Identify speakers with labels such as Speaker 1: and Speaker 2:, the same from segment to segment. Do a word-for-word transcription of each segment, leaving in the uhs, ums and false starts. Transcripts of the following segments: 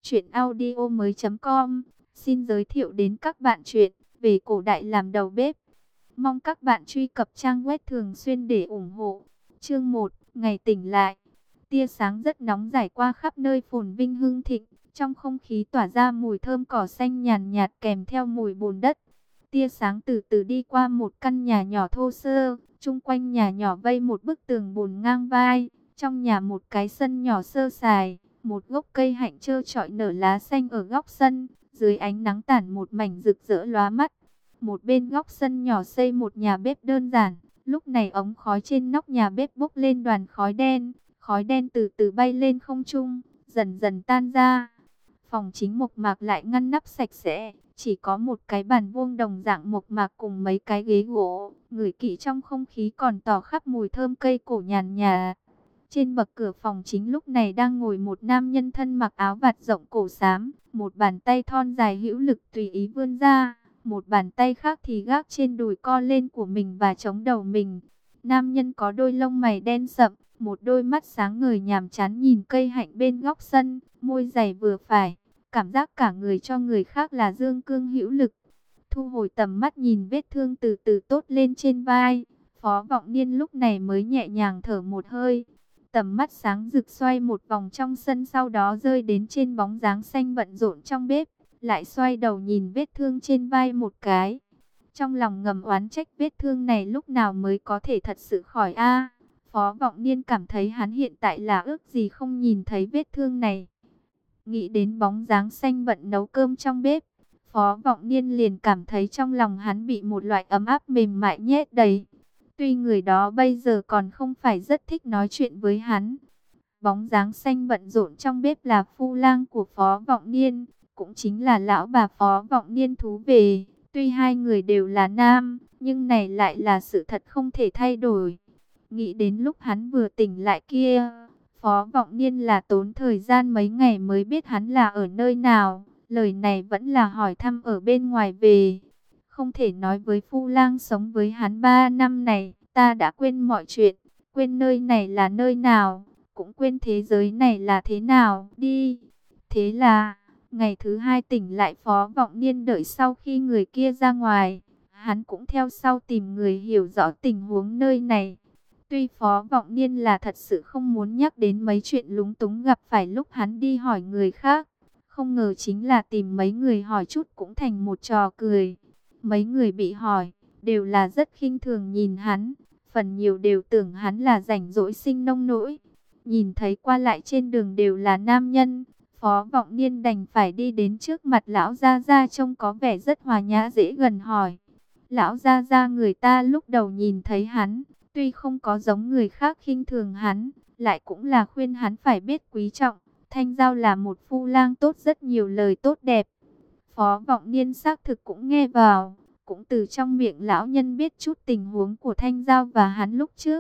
Speaker 1: Chuyện audio mới com xin giới thiệu đến các bạn chuyện về cổ đại làm đầu bếp. Mong các bạn truy cập trang web thường xuyên để ủng hộ. Chương một, ngày tỉnh lại. Tia sáng rất nóng rải qua khắp nơi phồn vinh hưng thịnh, trong không khí tỏa ra mùi thơm cỏ xanh nhàn nhạt kèm theo mùi bùn đất. Tia sáng từ từ đi qua một căn nhà nhỏ thô sơ, chung quanh nhà nhỏ vây một bức tường bùn ngang vai, trong nhà một cái sân nhỏ sơ sài. Một gốc cây hạnh trơ trọi nở lá xanh ở góc sân, dưới ánh nắng tản một mảnh rực rỡ lóa mắt. Một bên góc sân nhỏ xây một nhà bếp đơn giản, lúc này ống khói trên nóc nhà bếp bốc lên đoàn khói đen, khói đen từ từ bay lên không trung, dần dần tan ra. Phòng chính mộc mạc lại ngăn nắp sạch sẽ, chỉ có một cái bàn vuông đồng dạng mộc mạc cùng mấy cái ghế gỗ, ngửi kỹ trong không khí còn tỏ khắp mùi thơm cây cổ nhàn nhạt. Trên bậc cửa phòng chính lúc này đang ngồi một nam nhân thân mặc áo vạt rộng cổ xám, một bàn tay thon dài hữu lực tùy ý vươn ra, một bàn tay khác thì gác trên đùi co lên của mình và chống đầu mình. Nam nhân có đôi lông mày đen sậm, một đôi mắt sáng ngời nhàm chán nhìn cây hạnh bên góc sân, môi dày vừa phải, cảm giác cả người cho người khác là dương cương hữu lực. Thu hồi tầm mắt nhìn vết thương từ từ tốt lên trên vai, Phó Vọng Niên lúc này mới nhẹ nhàng thở một hơi. Tầm mắt sáng rực xoay một vòng trong sân, sau đó rơi đến trên bóng dáng xanh bận rộn trong bếp, lại xoay đầu nhìn vết thương trên vai một cái. Trong lòng ngầm oán trách vết thương này lúc nào mới có thể thật sự khỏi a. Phó Vọng Niên cảm thấy hắn hiện tại là ước gì không nhìn thấy vết thương này. Nghĩ đến bóng dáng xanh bận nấu cơm trong bếp, Phó Vọng Niên liền cảm thấy trong lòng hắn bị một loại ấm áp mềm mại nhét đầy. Tuy người đó bây giờ còn không phải rất thích nói chuyện với hắn. Bóng dáng xanh bận rộn trong bếp là phu lang của Phó Vọng Niên, cũng chính là lão bà Phó Vọng Niên thú về. Tuy hai người đều là nam, nhưng này lại là sự thật không thể thay đổi. Nghĩ đến lúc hắn vừa tỉnh lại kia, Phó Vọng Niên là tốn thời gian mấy ngày mới biết hắn là ở nơi nào. Lời này vẫn là hỏi thăm ở bên ngoài về. Không thể nói với phu lang sống với hắn ba năm này, ta đã quên mọi chuyện, quên nơi này là nơi nào, cũng quên thế giới này là thế nào, đi. Thế là, ngày thứ hai tỉnh lại Phó Vọng Niên đợi sau khi người kia ra ngoài, hắn cũng theo sau tìm người hiểu rõ tình huống nơi này. Tuy Phó Vọng Niên là thật sự không muốn nhắc đến mấy chuyện lúng túng gặp phải lúc hắn đi hỏi người khác, không ngờ chính là tìm mấy người hỏi chút cũng thành một trò cười. Mấy người bị hỏi, đều là rất khinh thường nhìn hắn, phần nhiều đều tưởng hắn là rảnh rỗi sinh nông nỗi. Nhìn thấy qua lại trên đường đều là nam nhân, Phó Vọng Niên đành phải đi đến trước mặt lão gia gia trông có vẻ rất hòa nhã dễ gần hỏi. Lão gia gia người ta lúc đầu nhìn thấy hắn, tuy không có giống người khác khinh thường hắn, lại cũng là khuyên hắn phải biết quý trọng. Thanh Giao là một phu lang tốt, rất nhiều lời tốt đẹp. Phó Vọng Niên xác thực cũng nghe vào, cũng từ trong miệng lão nhân biết chút tình huống của Thanh Giao và hắn lúc trước.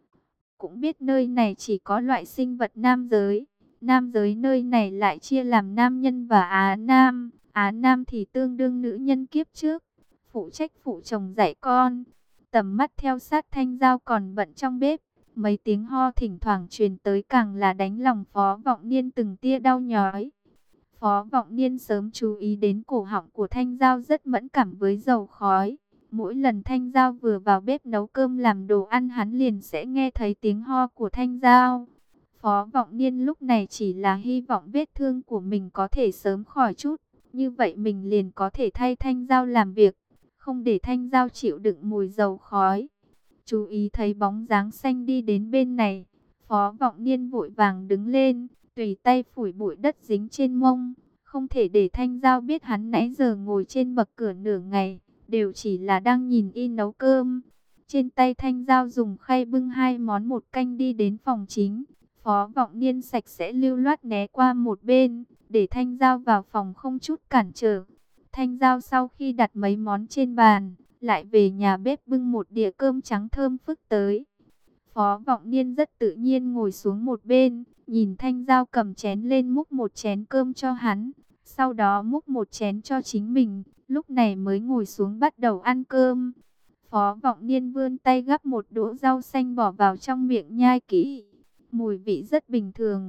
Speaker 1: Cũng biết nơi này chỉ có loại sinh vật nam giới, nam giới nơi này lại chia làm nam nhân và á nam. Á nam thì tương đương nữ nhân kiếp trước, phụ trách phụ chồng dạy con. Tầm mắt theo sát Thanh Giao còn bận trong bếp, mấy tiếng ho thỉnh thoảng truyền tới càng là đánh lòng Phó Vọng Niên từng tia đau nhói. Phó Vọng Niên sớm chú ý đến cổ họng của Thanh Giao rất mẫn cảm với dầu khói. Mỗi lần Thanh Giao vừa vào bếp nấu cơm làm đồ ăn, hắn liền sẽ nghe thấy tiếng ho của Thanh Giao. Phó Vọng Niên lúc này chỉ là hy vọng vết thương của mình có thể sớm khỏi chút, như vậy mình liền có thể thay Thanh Giao làm việc, không để Thanh Giao chịu đựng mùi dầu khói. Chú ý thấy bóng dáng xanh đi đến bên này, Phó Vọng Niên vội vàng đứng lên, tùy tay phủi bụi đất dính trên mông. Không thể để Thanh Giao biết hắn nãy giờ ngồi trên bậc cửa nửa ngày, đều chỉ là đang nhìn y nấu cơm. Trên tay Thanh Giao dùng khay bưng hai món một canh đi đến phòng chính. Phó Vọng Niên sạch sẽ lưu loát né qua một bên, để Thanh Giao vào phòng không chút cản trở. Thanh Giao sau khi đặt mấy món trên bàn, lại về nhà bếp bưng một đĩa cơm trắng thơm phức tới. Phó Vọng Niên rất tự nhiên ngồi xuống một bên, nhìn Thanh Giao cầm chén lên múc một chén cơm cho hắn, sau đó múc một chén cho chính mình, lúc này mới ngồi xuống bắt đầu ăn cơm. Phó Vọng Niên vươn tay gắp một đũa rau xanh bỏ vào trong miệng nhai kỹ, mùi vị rất bình thường,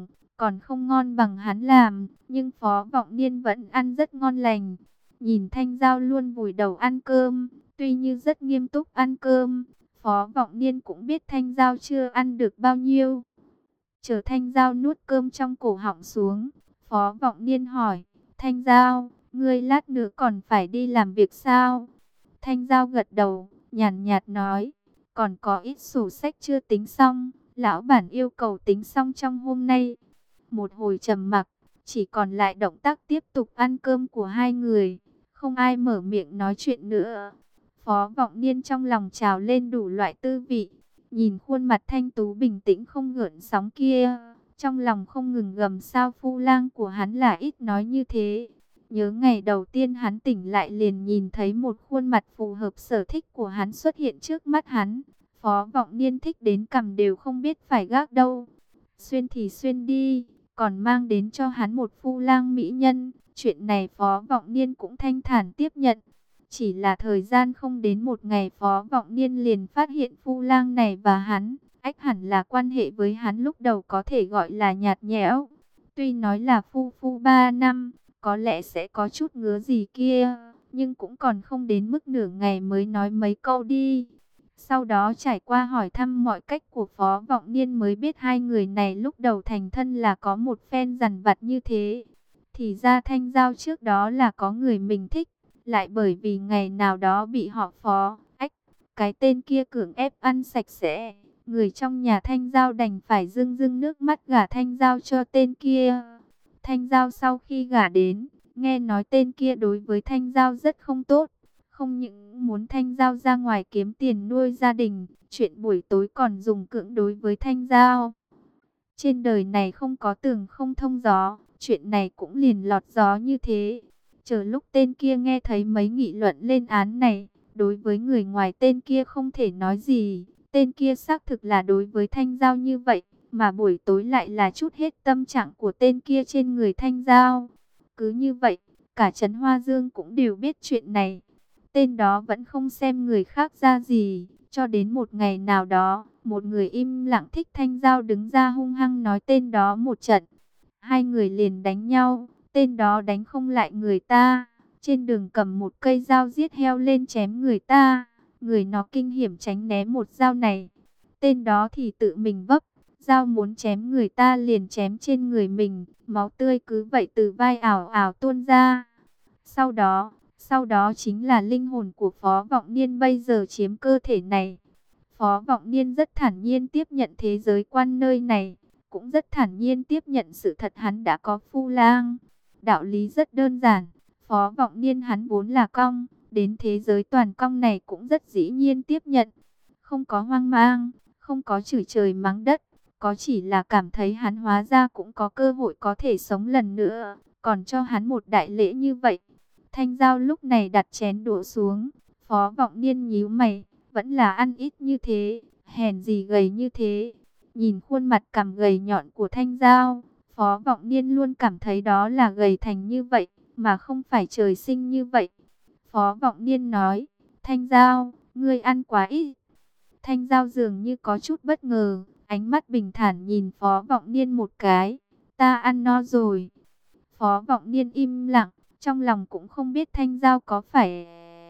Speaker 1: còn không ngon bằng hắn làm, nhưng Phó Vọng Niên vẫn ăn rất ngon lành. Nhìn Thanh Giao luôn vùi đầu ăn cơm, tuy như rất nghiêm túc ăn cơm, Phó Vọng Niên cũng biết Thanh Giao chưa ăn được bao nhiêu. Chờ Thanh Giao nuốt cơm trong cổ họng xuống, Phó Vọng Niên hỏi, Thanh Giao, ngươi lát nữa còn phải đi làm việc sao? Thanh Giao gật đầu, nhàn nhạt nói, còn có ít sổ sách chưa tính xong, lão bản yêu cầu tính xong trong hôm nay. Một hồi trầm mặc, chỉ còn lại động tác tiếp tục ăn cơm của hai người, không ai mở miệng nói chuyện nữa. Phó Vọng Niên trong lòng trào lên đủ loại tư vị, nhìn khuôn mặt thanh tú bình tĩnh không gợn sóng kia, trong lòng không ngừng gầm sao phu lang của hắn là ít nói như thế. Nhớ ngày đầu tiên hắn tỉnh lại liền nhìn thấy một khuôn mặt phù hợp sở thích của hắn xuất hiện trước mắt hắn. Phó Vọng Niên thích đến cằm đều không biết phải gác đâu. Xuyên thì xuyên đi, còn mang đến cho hắn một phu lang mỹ nhân. Chuyện này Phó Vọng Niên cũng thanh thản tiếp nhận. Chỉ là thời gian không đến một ngày, Phó Vọng Niên liền phát hiện phu lang này và hắn, ách hẳn là quan hệ với hắn lúc đầu có thể gọi là nhạt nhẽo. Tuy nói là phu phu ba năm, có lẽ sẽ có chút ngứa gì kia, nhưng cũng còn không đến mức nửa ngày mới nói mấy câu đi. Sau đó trải qua hỏi thăm mọi cách của Phó Vọng Niên mới biết hai người này lúc đầu thành thân là có một phen dằn vặt như thế. Thì ra Thanh Giao trước đó là có người mình thích, lại bởi vì ngày nào đó bị họ Phó, ách, cái tên kia cưỡng ép ăn sạch sẽ. Người trong nhà Thanh Giao đành phải rưng rưng nước mắt gả Thanh Giao cho tên kia. Thanh Giao sau khi gả đến, nghe nói tên kia đối với Thanh Giao rất không tốt. Không những muốn Thanh Giao ra ngoài kiếm tiền nuôi gia đình, chuyện buổi tối còn dùng cưỡng đối với Thanh Giao. Trên đời này không có tường không thông gió, chuyện này cũng liền lọt gió như thế. Chờ lúc tên kia nghe thấy mấy nghị luận lên án này, đối với người ngoài tên kia không thể nói gì. Tên kia xác thực là đối với Thanh Giao như vậy, mà buổi tối lại là chút hết tâm trạng của tên kia trên người Thanh Giao. Cứ như vậy, cả trấn Hoa Dương cũng đều biết chuyện này. Tên đó vẫn không xem người khác ra gì, cho đến một ngày nào đó, một người im lặng thích Thanh Giao đứng ra hung hăng nói tên đó một trận. Hai người liền đánh nhau, tên đó đánh không lại người ta, trên đường cầm một cây dao giết heo lên chém người ta. Người nó kinh hiểm tránh né một dao này, tên đó thì tự mình vấp, dao muốn chém người ta liền chém trên người mình, máu tươi cứ vậy từ vai ảo ảo tuôn ra. Sau đó, sau đó chính là linh hồn của Phó Vọng Niên bây giờ chiếm cơ thể này. Phó Vọng Niên rất thản nhiên tiếp nhận thế giới quan nơi này, cũng rất thản nhiên tiếp nhận sự thật hắn đã có phu lang. Đạo lý rất đơn giản, Phó Vọng Niên hắn vốn là cong, đến thế giới toàn cong này cũng rất dĩ nhiên tiếp nhận. Không có hoang mang, không có chửi trời mắng đất, có chỉ là cảm thấy hắn hóa ra cũng có cơ hội có thể sống lần nữa, còn cho hắn một đại lễ như vậy. Thanh Giao lúc này đặt chén đũa xuống, Phó Vọng Niên nhíu mày, vẫn là ăn ít như thế, hèn gì gầy như thế. Nhìn khuôn mặt cằm gầy nhọn của Thanh Giao, Phó Vọng Niên luôn cảm thấy đó là gầy thành như vậy, mà không phải trời sinh như vậy. Phó Vọng Niên nói, Thanh Giao, ngươi ăn quá ít. Thanh Giao dường như có chút bất ngờ, ánh mắt bình thản nhìn Phó Vọng Niên một cái, ta ăn no rồi. Phó Vọng Niên im lặng, trong lòng cũng không biết Thanh Giao có phải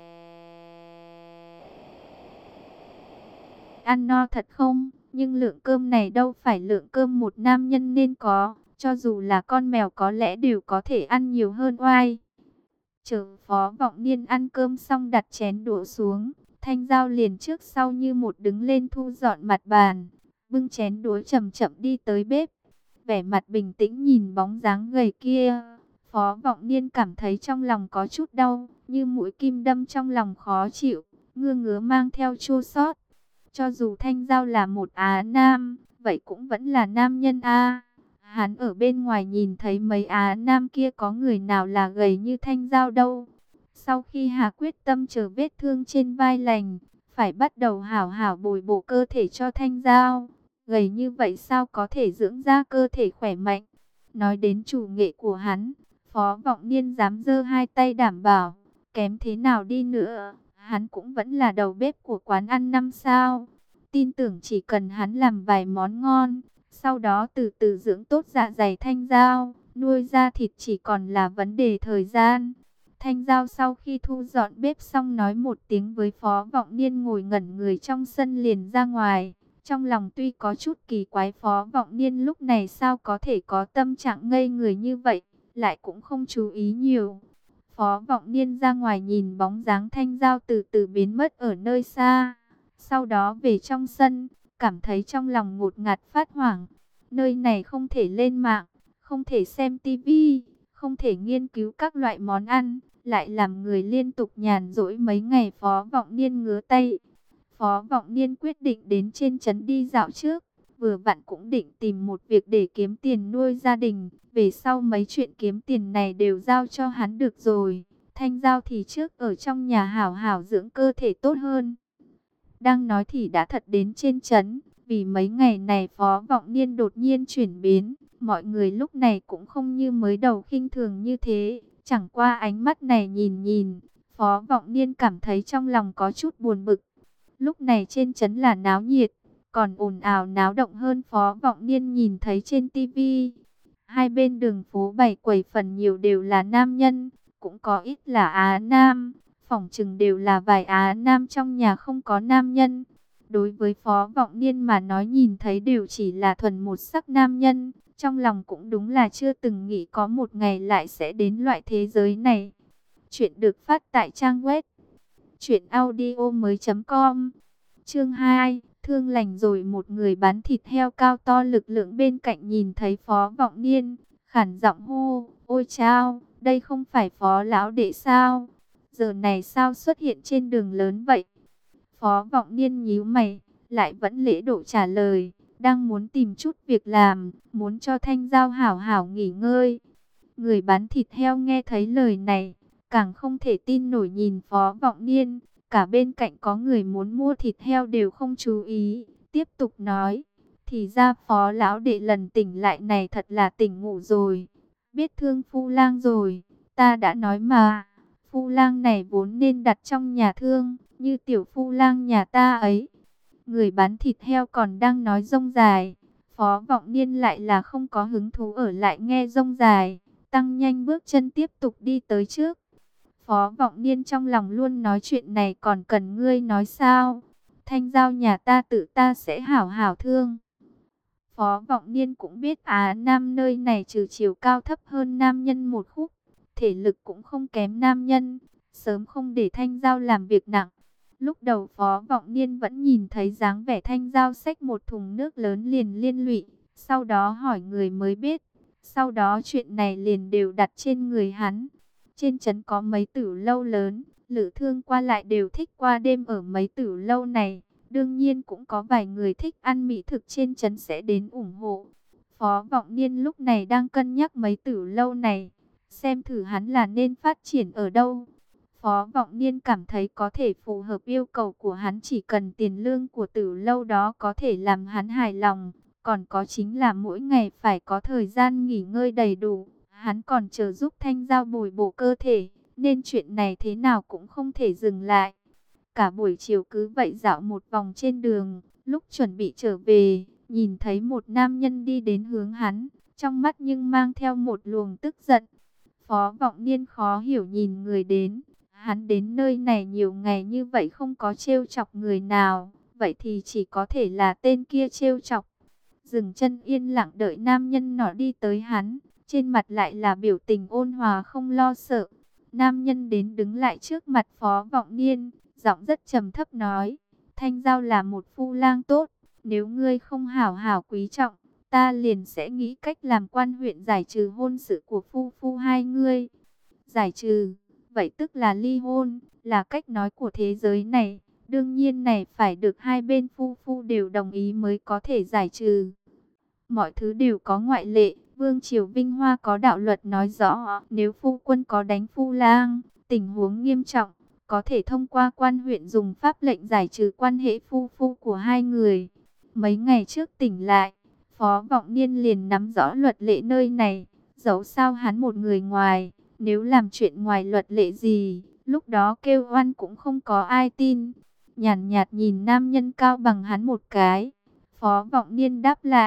Speaker 1: ăn no thật không, nhưng lượng cơm này đâu phải lượng cơm một nam nhân nên có, cho dù là con mèo có lẽ đều có thể ăn nhiều hơn oai. Chờ Phó Vọng Niên ăn cơm xong đặt chén đũa xuống, Thanh Giao liền trước sau như một đứng lên thu dọn mặt bàn, bưng chén đũa chậm chậm đi tới bếp, vẻ mặt bình tĩnh nhìn bóng dáng gầy kia. Phó Vọng Niên cảm thấy trong lòng có chút đau, như mũi kim đâm trong lòng khó chịu, ngứa ngứa mang theo chua xót. Cho dù Thanh Giao là một Á Nam, vậy cũng vẫn là nam nhân a. Hắn ở bên ngoài nhìn thấy mấy Á Nam kia có người nào là gầy như Thanh Giao đâu. Sau khi Hà quyết tâm chờ vết thương trên vai lành, phải bắt đầu hảo hảo bồi bổ cơ thể cho Thanh Giao. Gầy như vậy sao có thể dưỡng ra cơ thể khỏe mạnh. Nói đến chủ nghệ của hắn, Phó Vọng Niên dám giơ hai tay đảm bảo, kém thế nào đi nữa, hắn cũng vẫn là đầu bếp của quán ăn năm sao. Tin tưởng chỉ cần hắn làm vài món ngon, Sau đó từ từ dưỡng tốt dạ dày Thanh Giao, nuôi ra thịt chỉ còn là vấn đề thời gian. Thanh Giao sau khi thu dọn bếp xong nói một tiếng với Phó Vọng Niên ngồi ngẩn người trong sân liền ra ngoài. Trong lòng tuy có chút kỳ quái Phó Vọng Niên lúc này sao có thể có tâm trạng ngây người như vậy, lại cũng không chú ý nhiều. Phó Vọng Niên ra ngoài nhìn bóng dáng Thanh Giao từ từ biến mất ở nơi xa. Sau đó về trong sân, cảm thấy trong lòng ngột ngạt phát hoảng. Nơi này không thể lên mạng, không thể xem tivi, không thể nghiên cứu các loại món ăn, lại làm người liên tục nhàn rỗi mấy ngày. Phó Vọng Niên ngứa tay. Phó Vọng Niên quyết định đến trên trấn đi dạo trước, vừa vặn cũng định tìm một việc để kiếm tiền nuôi gia đình, về sau mấy chuyện kiếm tiền này đều giao cho hắn được rồi. Thanh Giao thì trước ở trong nhà hảo hảo dưỡng cơ thể tốt hơn. Đang nói thì đã thật đến trên trấn, vì mấy ngày này Phó Vọng Niên đột nhiên chuyển biến, mọi người lúc này cũng không như mới đầu khinh thường như thế, chẳng qua ánh mắt này nhìn nhìn, Phó Vọng Niên cảm thấy trong lòng có chút buồn bực. Lúc này trên trấn là náo nhiệt, còn ồn ào náo động hơn Phó Vọng Niên nhìn thấy trên tivi. Hai bên đường phố bày quầy phần nhiều đều là nam nhân, cũng có ít là Á Nam, phỏng chừng đều là vài Á Nam trong nhà không có nam nhân. Đối với Phó Vọng Niên mà nói nhìn thấy đều chỉ là thuần một sắc nam nhân, trong lòng cũng đúng là chưa từng nghĩ có một ngày lại sẽ đến loại thế giới này. Chuyện được phát tại trang web truyện audio mới chấm com. Chương hai, thương lành rồi. Một người bán thịt heo cao to lực lượng bên cạnh nhìn thấy Phó Vọng Niên, khản giọng hô: "Ôi chao, đây không phải Phó lão đệ sao? Giờ này sao xuất hiện trên đường lớn vậy?" Phó Vọng Niên nhíu mày, lại vẫn lễ độ trả lời: "Đang muốn tìm chút việc làm, muốn cho Thanh Giao hảo hảo nghỉ ngơi." Người bán thịt heo nghe thấy lời này, càng không thể tin nổi nhìn Phó Vọng Niên. Cả bên cạnh có người muốn mua thịt heo đều không chú ý, tiếp tục nói: "Thì ra Phó lão đệ lần tỉnh lại này thật là tỉnh ngủ rồi, biết thương Phu Lang rồi, ta đã nói mà, Phu Lang này vốn nên đặt trong nhà thương, như tiểu Phu Lang nhà ta ấy." Người bán thịt heo còn đang nói rông dài, Phó Vọng Niên lại là không có hứng thú ở lại nghe rông dài, tăng nhanh bước chân tiếp tục đi tới trước. Phó Vọng Niên trong lòng luôn nói chuyện này còn cần ngươi nói sao? Thanh Giao nhà ta tự ta sẽ hảo hảo thương. Phó Vọng Niên cũng biết Á Nam nơi này trừ chiều cao thấp hơn nam nhân một khúc, thể lực cũng không kém nam nhân, sớm không để Thanh Giao làm việc nặng. Lúc đầu Phó Vọng Niên vẫn nhìn thấy dáng vẻ Thanh Giao xách một thùng nước lớn liền liên lụy, sau đó hỏi người mới biết, sau đó chuyện này liền đều đặt trên người hắn. Trên trấn có mấy tử lâu lớn, lữ thương qua lại đều thích qua đêm ở mấy tử lâu này. Đương nhiên cũng có vài người thích ăn mỹ thực trên trấn sẽ đến ủng hộ. Phó Vọng Niên lúc này đang cân nhắc mấy tử lâu này, xem thử hắn là nên phát triển ở đâu. Phó Vọng Niên cảm thấy có thể phù hợp yêu cầu của hắn, chỉ cần tiền lương của tử lâu đó có thể làm hắn hài lòng. Còn có chính là mỗi ngày phải có thời gian nghỉ ngơi đầy đủ. Hắn còn chờ giúp Thanh Giao bồi bổ cơ thể, nên chuyện này thế nào cũng không thể dừng lại. Cả buổi chiều cứ vậy dạo một vòng trên đường, lúc chuẩn bị trở về, nhìn thấy một nam nhân đi đến hướng hắn, trong mắt nhưng mang theo một luồng tức giận. Phó Vọng Niên khó hiểu nhìn người đến, hắn đến nơi này nhiều ngày như vậy không có trêu chọc người nào, vậy thì chỉ có thể là tên kia trêu chọc. Dừng chân yên lặng đợi nam nhân nọ đi tới hắn, trên mặt lại là biểu tình ôn hòa không lo sợ. Nam nhân đến đứng lại trước mặt Phó Vọng Niên, giọng rất trầm thấp nói: "Thanh Giao là một phu lang tốt, nếu ngươi không hảo hảo quý trọng, ta liền sẽ nghĩ cách làm quan huyện giải trừ hôn sự của phu phu hai ngươi." Giải trừ, vậy tức là ly hôn, là cách nói của thế giới này. Đương nhiên này phải được hai bên phu phu đều đồng ý mới có thể giải trừ. Mọi thứ đều có ngoại lệ. Vương triều Vinh Hoa có đạo luật nói rõ, nếu phu quân có đánh phu lang, tình huống nghiêm trọng, có thể thông qua quan huyện dùng pháp lệnh giải trừ quan hệ phu phu của hai người. Mấy ngày trước tỉnh lại, Phó Vọng Niên liền nắm rõ luật lệ nơi này, dẫu sao hắn một người ngoài, nếu làm chuyện ngoài luật lệ gì, lúc đó kêu oan cũng không có ai tin. Nhàn nhạt nhìn nam nhân cao bằng hắn một cái, Phó Vọng Niên đáp lại: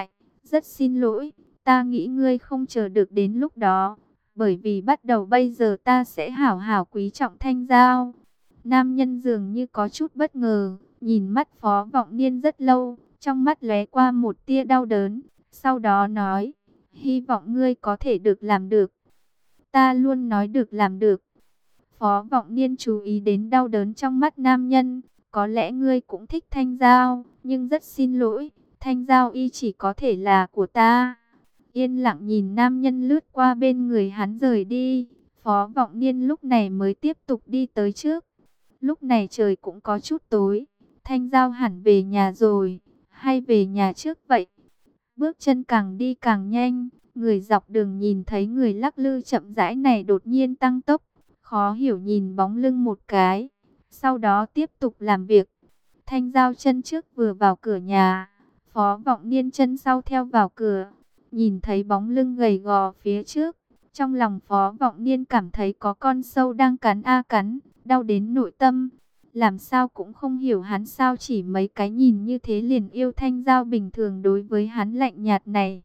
Speaker 1: Rất xin lỗi, ta nghĩ ngươi không chờ được đến lúc đó, bởi vì bắt đầu bây giờ ta sẽ hảo hảo quý trọng Thanh Giao. Nam nhân dường như có chút bất ngờ, nhìn mắt Phó Vọng Niên rất lâu, trong mắt lóe qua một tia đau đớn, sau đó nói, hy vọng ngươi có thể được làm được. Ta luôn nói được làm được. Phó Vọng Niên chú ý đến đau đớn trong mắt nam nhân, có lẽ ngươi cũng thích Thanh Giao, nhưng rất xin lỗi, Thanh Giao y chỉ có thể là của ta. Yên lặng nhìn nam nhân lướt qua bên người hắn rời đi, Phó Vọng Niên lúc này mới tiếp tục đi tới trước. Lúc này trời cũng có chút tối, Thanh Giao hẳn về nhà rồi, hay về nhà trước vậy? Bước chân càng đi càng nhanh, người dọc đường nhìn thấy người lắc lư chậm rãi này đột nhiên tăng tốc, khó hiểu nhìn bóng lưng một cái, sau đó tiếp tục làm việc. Thanh Giao chân trước vừa vào cửa nhà, Phó Vọng Niên chân sau theo vào cửa, nhìn thấy bóng lưng gầy gò phía trước, trong lòng Phó Vọng Niên cảm thấy có con sâu đang cắn a cắn, đau đến nội tâm. Làm sao cũng không hiểu hắn sao chỉ mấy cái nhìn như thế liền yêu Thanh Giao bình thường đối với hắn lạnh nhạt này.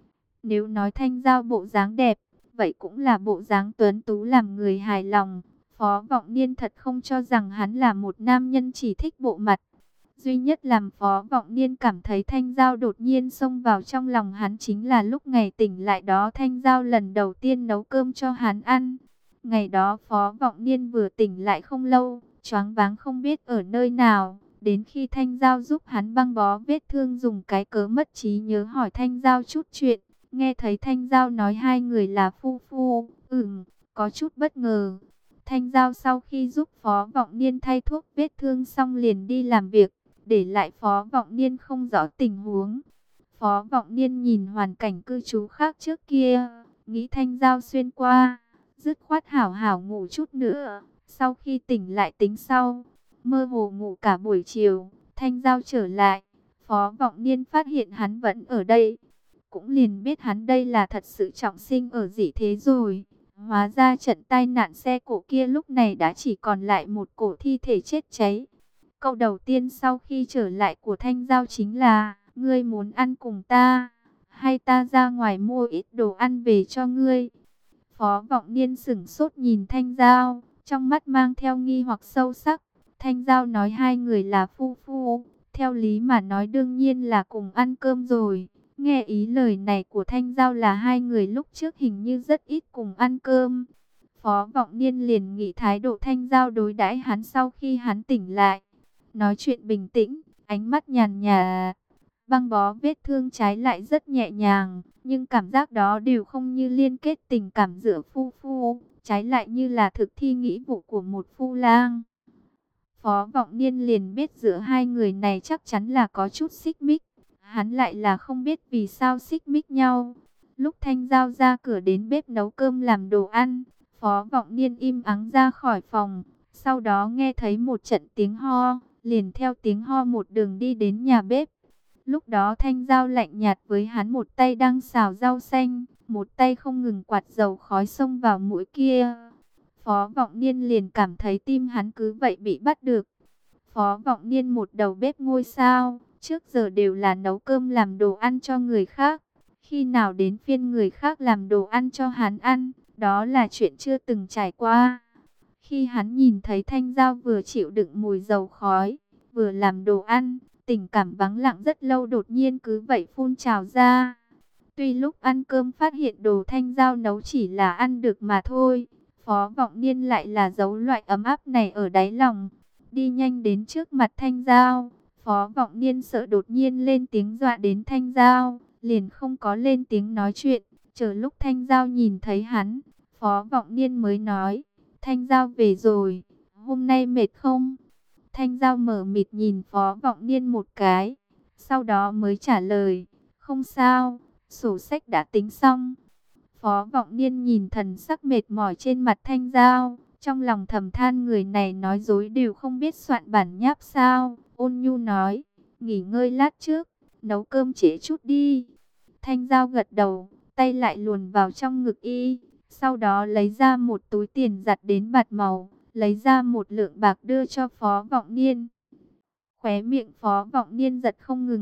Speaker 1: Nếu nói Thanh Giao bộ dáng đẹp, vậy cũng là bộ dáng tuấn tú làm người hài lòng. Phó Vọng Niên thật không cho rằng hắn là một nam nhân chỉ thích bộ mặt. Duy nhất làm Phó Vọng Niên cảm thấy Thanh Giao đột nhiên xông vào trong lòng hắn chính là lúc ngày tỉnh lại đó Thanh Giao lần đầu tiên nấu cơm cho hắn ăn. Ngày đó Phó Vọng Niên vừa tỉnh lại không lâu, choáng váng không biết ở nơi nào, đến khi Thanh Giao giúp hắn băng bó vết thương dùng cái cớ mất trí nhớ hỏi Thanh Giao chút chuyện, nghe thấy Thanh Giao nói hai người là phu phu, ừm, có chút bất ngờ. Thanh Giao sau khi giúp Phó Vọng Niên thay thuốc vết thương xong liền đi làm việc, để lại Phó Vọng Niên không rõ tình huống. Phó Vọng Niên nhìn hoàn cảnh cư trú khác trước kia, nghĩ Thanh Giao xuyên qua, dứt khoát hảo hảo ngủ chút nữa. Sau khi tỉnh lại tính sau, mơ hồ ngủ cả buổi chiều, Thanh Giao trở lại, Phó Vọng Niên phát hiện hắn vẫn ở đây. Cũng liền biết hắn đây là thật sự trọng sinh ở dị thế rồi. Hóa ra trận tai nạn xe cộ kia lúc này đã chỉ còn lại một cổ thi thể chết cháy. Câu đầu tiên sau khi trở lại của Thanh Giao chính là, ngươi muốn ăn cùng ta, hay ta ra ngoài mua ít đồ ăn về cho ngươi? Phó Vọng Niên sửng sốt nhìn Thanh Giao, trong mắt mang theo nghi hoặc sâu sắc. Thanh Giao nói hai người là phu phu, theo lý mà nói đương nhiên là cùng ăn cơm rồi. Nghe ý lời này của Thanh Giao là hai người lúc trước hình như rất ít cùng ăn cơm. Phó Vọng Niên liền nghĩ thái độ Thanh Giao đối đãi hắn sau khi hắn tỉnh lại. Nói chuyện bình tĩnh, ánh mắt nhàn nhạt, băng bó vết thương trái lại rất nhẹ nhàng, nhưng cảm giác đó đều không như liên kết tình cảm giữa phu phu, trái lại như là thực thi nghĩa vụ của một phu lang. Phó Vọng Niên liền biết giữa hai người này chắc chắn là có chút xích mích, hắn lại là không biết vì sao xích mích nhau. Lúc Thanh Giao ra cửa đến bếp nấu cơm làm đồ ăn, Phó Vọng Niên im ắng ra khỏi phòng, sau đó nghe thấy một trận tiếng ho, liền theo tiếng ho một đường đi đến nhà bếp. Lúc đó Thanh Giao lạnh nhạt với hắn, một tay đang xào rau xanh, một tay không ngừng quạt dầu khói xông vào mũi kia. Phó Vọng Niên liền cảm thấy tim hắn cứ vậy bị bắt được. Phó Vọng Niên một đầu bếp ngôi sao, trước giờ đều là nấu cơm làm đồ ăn cho người khác. Khi nào đến phiên người khác làm đồ ăn cho hắn ăn, đó là chuyện chưa từng trải qua. Khi hắn nhìn thấy Thanh Giao vừa chịu đựng mùi dầu khói, vừa làm đồ ăn, tình cảm vắng lặng rất lâu đột nhiên cứ vậy phun trào ra. Tuy lúc ăn cơm phát hiện đồ Thanh Giao nấu chỉ là ăn được mà thôi, Phó Vọng Niên lại là giấu loại ấm áp này ở đáy lòng. Đi nhanh đến trước mặt Thanh Giao, Phó Vọng Niên sợ đột nhiên lên tiếng dọa đến Thanh Giao, liền không có lên tiếng nói chuyện. Chờ lúc Thanh Giao nhìn thấy hắn, Phó Vọng Niên mới nói, Thanh Giao về rồi, hôm nay mệt không? Thanh Giao mở mịt nhìn Phó Vọng Niên một cái, sau đó mới trả lời, không sao, sổ sách đã tính xong. Phó Vọng Niên nhìn thần sắc mệt mỏi trên mặt Thanh Giao, trong lòng thầm than người này nói dối đều không biết soạn bản nháp sao. Ôn nhu nói, nghỉ ngơi lát trước, nấu cơm trễ chút đi. Thanh Giao gật đầu, tay lại luồn vào trong ngực y, sau đó lấy ra một túi tiền giặt đến bạt màu, lấy ra một lượng bạc đưa cho Phó Vọng Niên. Khóe miệng Phó Vọng Niên giật không ngừng,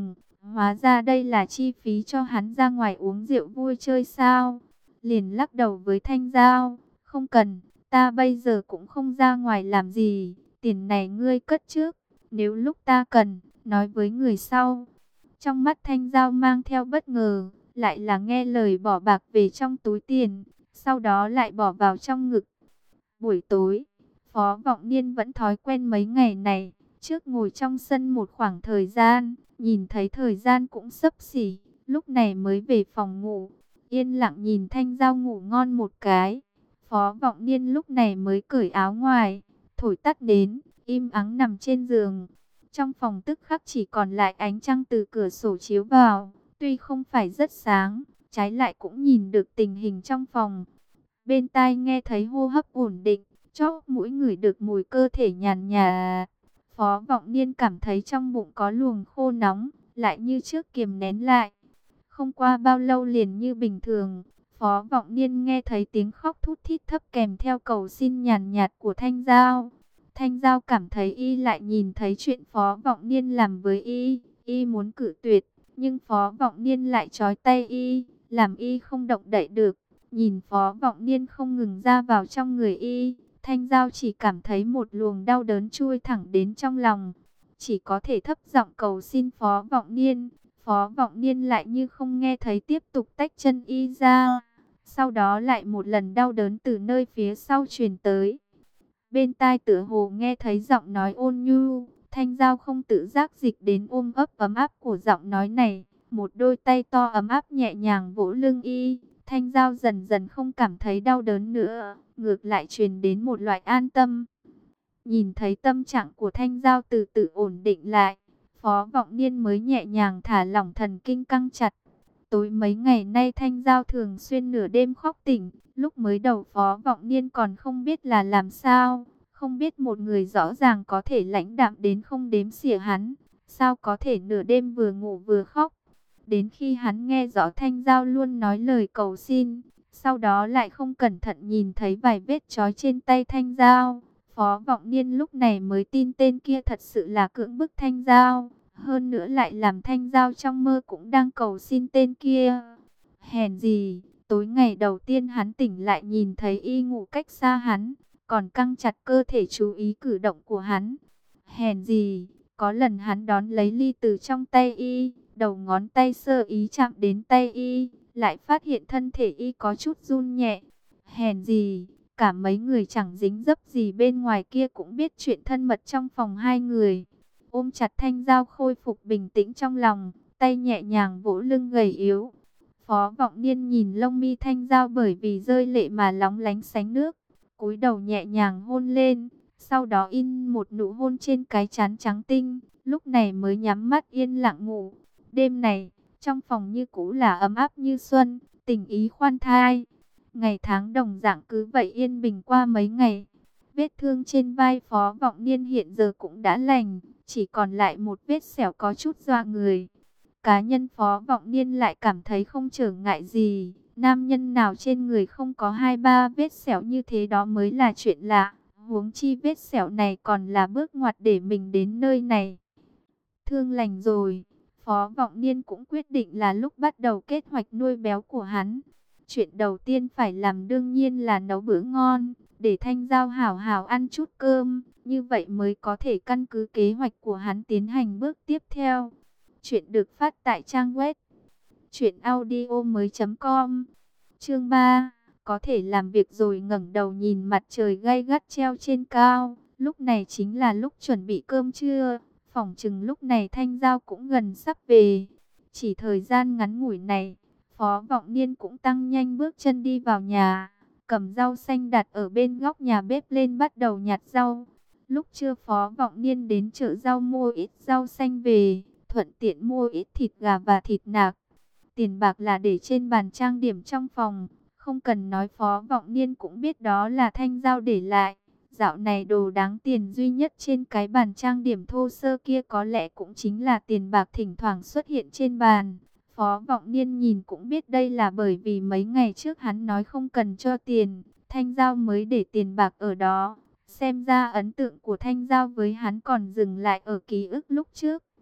Speaker 1: Hóa ra đây là chi phí cho hắn ra ngoài uống rượu vui chơi sao? Liền lắc đầu với Thanh Giao, không cần, ta bây giờ cũng không ra ngoài làm gì, tiền này ngươi cất trước, nếu lúc ta cần, nói với người sau. Trong mắt Thanh Giao mang theo bất ngờ, lại là nghe lời bỏ bạc về trong túi tiền, sau đó lại bỏ vào trong ngực. Buổi tối, Phó Vọng Niên vẫn thói quen mấy ngày này, trước ngồi trong sân một khoảng thời gian, nhìn thấy thời gian cũng xấp xỉ, lúc này mới về phòng ngủ, yên lặng nhìn Thanh Giao ngủ ngon một cái. Phó Vọng Niên lúc này mới cởi áo ngoài, thổi tắt nến, im ắng nằm trên giường. Trong phòng tức khắc chỉ còn lại ánh trăng từ cửa sổ chiếu vào, tuy không phải rất sáng, trái lại cũng nhìn được tình hình trong phòng. Bên tai nghe thấy hô hấp ổn định, chóp mũi ngửi được mùi cơ thể nhàn nhạt. Phó Vọng Niên cảm thấy trong bụng có luồng khô nóng, lại như trước kiềm nén lại. Không qua bao lâu liền như bình thường, Phó Vọng Niên nghe thấy tiếng khóc thút thít thấp kèm theo cầu xin nhàn nhạt của Thanh Giao. Thanh Giao cảm thấy y lại nhìn thấy chuyện Phó Vọng Niên làm với y, y muốn cự tuyệt, nhưng Phó Vọng Niên lại trói tay y, làm y không động đậy được. Nhìn Phó Vọng Niên không ngừng ra vào trong người y, Thanh Giao chỉ cảm thấy một luồng đau đớn chui thẳng đến trong lòng. Chỉ có thể thấp giọng cầu xin Phó Vọng Niên. Phó Vọng Niên lại như không nghe thấy, tiếp tục tách chân y ra. Sau đó lại một lần đau đớn từ nơi phía sau truyền tới. Bên tai tựa hồ nghe thấy giọng nói ôn nhu. Thanh Giao không tự giác dịch đến ôm ấp ấm áp của giọng nói này. Một đôi tay to ấm áp nhẹ nhàng vỗ lưng y. Thanh Giao dần dần không cảm thấy đau đớn nữa, ngược lại truyền đến một loại an tâm. Nhìn thấy tâm trạng của Thanh Giao từ từ ổn định lại, Phó Vọng Niên mới nhẹ nhàng thả lỏng thần kinh căng chặt. Tối mấy ngày nay Thanh Giao thường xuyên nửa đêm khóc tỉnh, lúc mới đầu Phó Vọng Niên còn không biết là làm sao, không biết một người rõ ràng có thể lãnh đạm đến không đếm xỉa hắn, sao có thể nửa đêm vừa ngủ vừa khóc. Đến khi hắn nghe rõ Thanh Giao luôn nói lời cầu xin, sau đó lại không cẩn thận nhìn thấy vài vết trói trên tay Thanh Giao, Phó Vọng Niên lúc này mới tin tên kia thật sự là cưỡng bức Thanh Giao. Hơn nữa lại làm Thanh Giao trong mơ cũng đang cầu xin tên kia. Hèn gì, tối ngày đầu tiên hắn tỉnh lại nhìn thấy y ngủ cách xa hắn, còn căng chặt cơ thể chú ý cử động của hắn. Hèn gì, có lần hắn đón lấy ly từ trong tay y, đầu ngón tay sơ ý chạm đến tay y, lại phát hiện thân thể y có chút run nhẹ. Hèn gì, cả mấy người chẳng dính dấp gì bên ngoài kia cũng biết chuyện thân mật trong phòng hai người. Ôm chặt Thanh Giao khôi phục bình tĩnh trong lòng, tay nhẹ nhàng vỗ lưng gầy yếu. Phó Vọng Niên nhìn lông mi Thanh Giao bởi vì rơi lệ mà lóng lánh sánh nước, cúi đầu nhẹ nhàng hôn lên, sau đó in một nụ hôn trên cái trán trắng tinh, lúc này mới nhắm mắt yên lặng ngủ. Đêm này, trong phòng như cũ là ấm áp như xuân, tình ý khoan thai. Ngày tháng đồng dạng cứ vậy yên bình qua mấy ngày. Vết thương trên vai Phó Vọng Niên hiện giờ cũng đã lành, chỉ còn lại một vết sẹo có chút dọa người. Cá nhân Phó Vọng Niên lại cảm thấy không trở ngại gì. Nam nhân nào trên người không có hai ba vết sẹo như thế đó mới là chuyện lạ. Huống chi vết sẹo này còn là bước ngoặt để mình đến nơi này. Thương lành rồi, Phó Vọng Niên cũng quyết định là lúc bắt đầu kế hoạch nuôi béo của hắn. Chuyện đầu tiên phải làm đương nhiên là nấu bữa ngon, để Thanh Giao hảo hảo ăn chút cơm, như vậy mới có thể căn cứ kế hoạch của hắn tiến hành bước tiếp theo. Chuyện được phát tại trang web truyện audio mới chấm com. Chương ba, có thể làm việc rồi. Ngẩng đầu nhìn mặt trời gay gắt treo trên cao, lúc này chính là lúc chuẩn bị cơm trưa. Phỏng chừng lúc này Thanh Giao cũng gần sắp về. Chỉ thời gian ngắn ngủi này, Phó Vọng Niên cũng tăng nhanh bước chân đi vào nhà, cầm rau xanh đặt ở bên góc nhà bếp lên bắt đầu nhặt rau. Lúc trưa Phó Vọng Niên đến chợ rau mua ít rau xanh về, thuận tiện mua ít thịt gà và thịt nạc. Tiền bạc là để trên bàn trang điểm trong phòng, không cần nói Phó Vọng Niên cũng biết đó là Thanh Giao để lại. Dạo này đồ đáng tiền duy nhất trên cái bàn trang điểm thô sơ kia có lẽ cũng chính là tiền bạc thỉnh thoảng xuất hiện trên bàn. Phó Vọng Niên nhìn cũng biết đây là bởi vì mấy ngày trước hắn nói không cần cho tiền, Thanh Giao mới để tiền bạc ở đó. Xem ra ấn tượng của Thanh Giao với hắn còn dừng lại ở ký ức lúc trước.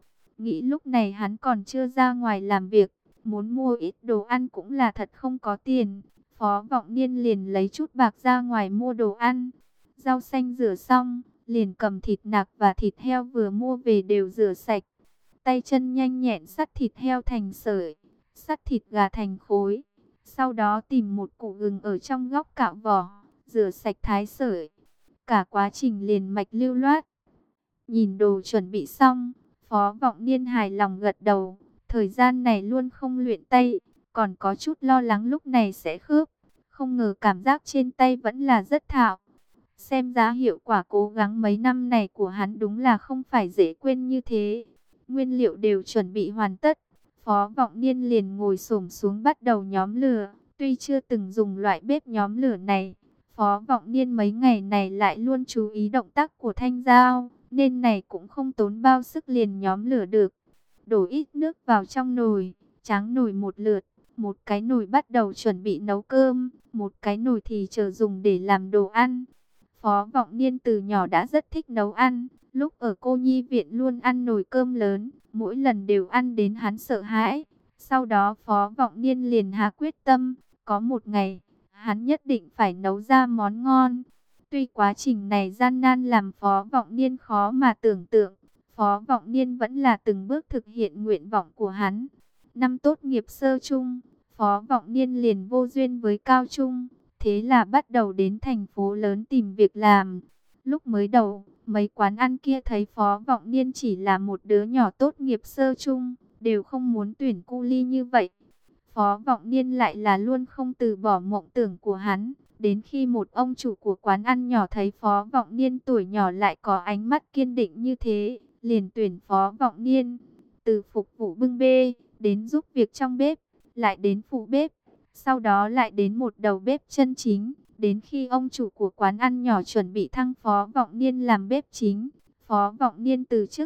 Speaker 1: nghĩ lúc này hắn còn chưa ra ngoài làm việc, muốn mua ít đồ ăn cũng là thật không có tiền. Phó Vọng Niên liền lấy chút bạc ra ngoài mua đồ ăn. Rau xanh rửa xong, liền cầm thịt nạc và thịt heo vừa mua về đều rửa sạch. Tay chân nhanh nhẹn xắt thịt heo thành sợi, xắt thịt gà thành khối. Sau đó tìm một củ gừng ở trong góc cạo vỏ, rửa sạch thái sợi. Cả quá trình liền mạch lưu loát. Nhìn đồ chuẩn bị xong, Phó Vọng Niên hài lòng gật đầu. Thời gian này luôn không luyện tay, còn có chút lo lắng lúc này sẽ khớp. Không ngờ cảm giác trên tay vẫn là rất thạo. Xem ra hiệu quả cố gắng mấy năm này của hắn đúng là không phải dễ quên như thế. Nguyên liệu đều chuẩn bị hoàn tất. Phó Vọng Niên liền ngồi xổm xuống bắt đầu nhóm lửa. Tuy chưa từng dùng loại bếp nhóm lửa này, Phó Vọng Niên mấy ngày này lại luôn chú ý động tác của thanh dao, nên này cũng không tốn bao sức liền nhóm lửa được. Đổ ít nước vào trong nồi, tráng nồi một lượt. Một cái nồi bắt đầu chuẩn bị nấu cơm, một cái nồi thì chờ dùng để làm đồ ăn. Phó Vọng Niên từ nhỏ đã rất thích nấu ăn, lúc ở cô nhi viện luôn ăn nồi cơm lớn, mỗi lần đều ăn đến hắn sợ hãi. Sau đó Phó Vọng Niên liền hạ quyết tâm, có một ngày, hắn nhất định phải nấu ra món ngon. Tuy quá trình này gian nan làm Phó Vọng Niên khó mà tưởng tượng, Phó Vọng Niên vẫn là từng bước thực hiện nguyện vọng của hắn. Năm tốt nghiệp sơ trung, Phó Vọng Niên liền vô duyên với cao trung, thế là bắt đầu đến thành phố lớn tìm việc làm. Lúc mới đầu, mấy quán ăn kia thấy Phó Vọng Niên chỉ là một đứa nhỏ tốt nghiệp sơ trung, đều không muốn tuyển cu ly như vậy. Phó Vọng Niên lại là luôn không từ bỏ mộng tưởng của hắn. Đến khi một ông chủ của quán ăn nhỏ thấy Phó Vọng Niên tuổi nhỏ lại có ánh mắt kiên định như thế, liền tuyển Phó Vọng Niên. Từ phục vụ bưng bê, đến giúp việc trong bếp, lại đến phụ bếp, sau đó lại đến một đầu bếp chân chính. Đến khi ông chủ của quán ăn nhỏ chuẩn bị thăng Phó Vọng Niên làm bếp chính, Phó Vọng Niên từ chức.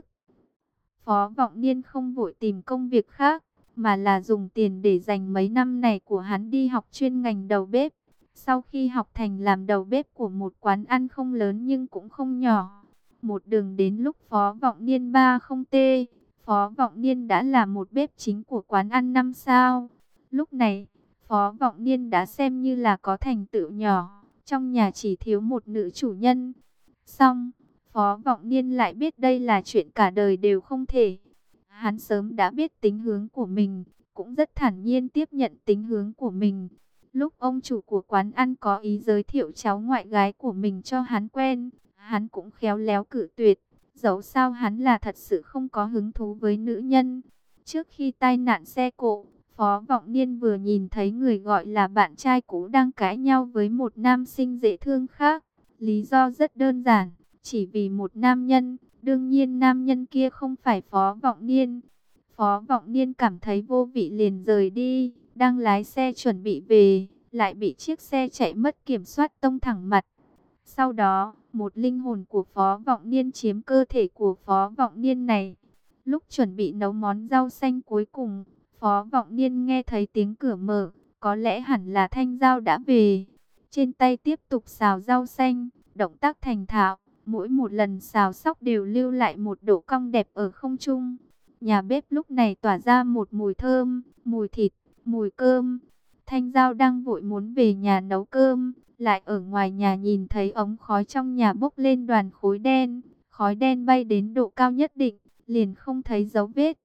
Speaker 1: Phó Vọng Niên không vội tìm công việc khác, mà là dùng tiền để dành mấy năm này của hắn đi học chuyên ngành đầu bếp. Sau khi học thành làm đầu bếp của một quán ăn không lớn nhưng cũng không nhỏ. Một đường đến lúc Phó Vọng Niên ba không t, Phó Vọng Niên đã là một bếp chính của quán ăn năm sao. Lúc này, Phó Vọng Niên đã xem như là có thành tựu nhỏ, trong nhà chỉ thiếu một nữ chủ nhân. Xong, Phó Vọng Niên lại biết đây là chuyện cả đời đều không thể. Hắn sớm đã biết tính hướng của mình, cũng rất thản nhiên tiếp nhận tính hướng của mình. Lúc ông chủ của quán ăn có ý giới thiệu cháu ngoại gái của mình cho hắn quen, hắn cũng khéo léo cự tuyệt. Dẫu sao hắn là thật sự không có hứng thú với nữ nhân. Trước khi tai nạn xe cộ, Phó Vọng Niên vừa nhìn thấy người gọi là bạn trai cũ đang cãi nhau với một nam sinh dễ thương khác. Lý do rất đơn giản, chỉ vì một nam nhân, đương nhiên nam nhân kia không phải Phó Vọng Niên. Phó Vọng Niên cảm thấy vô vị liền rời đi, đang lái xe chuẩn bị về, lại bị chiếc xe chạy mất kiểm soát tông thẳng mặt. Sau đó, một linh hồn của Phó Vọng Niên chiếm cơ thể của Phó Vọng Niên này. Lúc chuẩn bị nấu món rau xanh cuối cùng, Phó Vọng Niên nghe thấy tiếng cửa mở, có lẽ hẳn là Thanh Giao đã về. Trên tay tiếp tục xào rau xanh, động tác thành thạo, mỗi một lần xào sóc đều lưu lại một độ cong đẹp ở không trung. Nhà bếp lúc này tỏa ra một mùi thơm, mùi thịt, mùi cơm. Thanh Giao đang vội muốn về nhà nấu cơm, lại ở ngoài nhà nhìn thấy ống khói trong nhà bốc lên đoàn khói đen. Khói đen bay đến độ cao nhất định, liền không thấy dấu vết.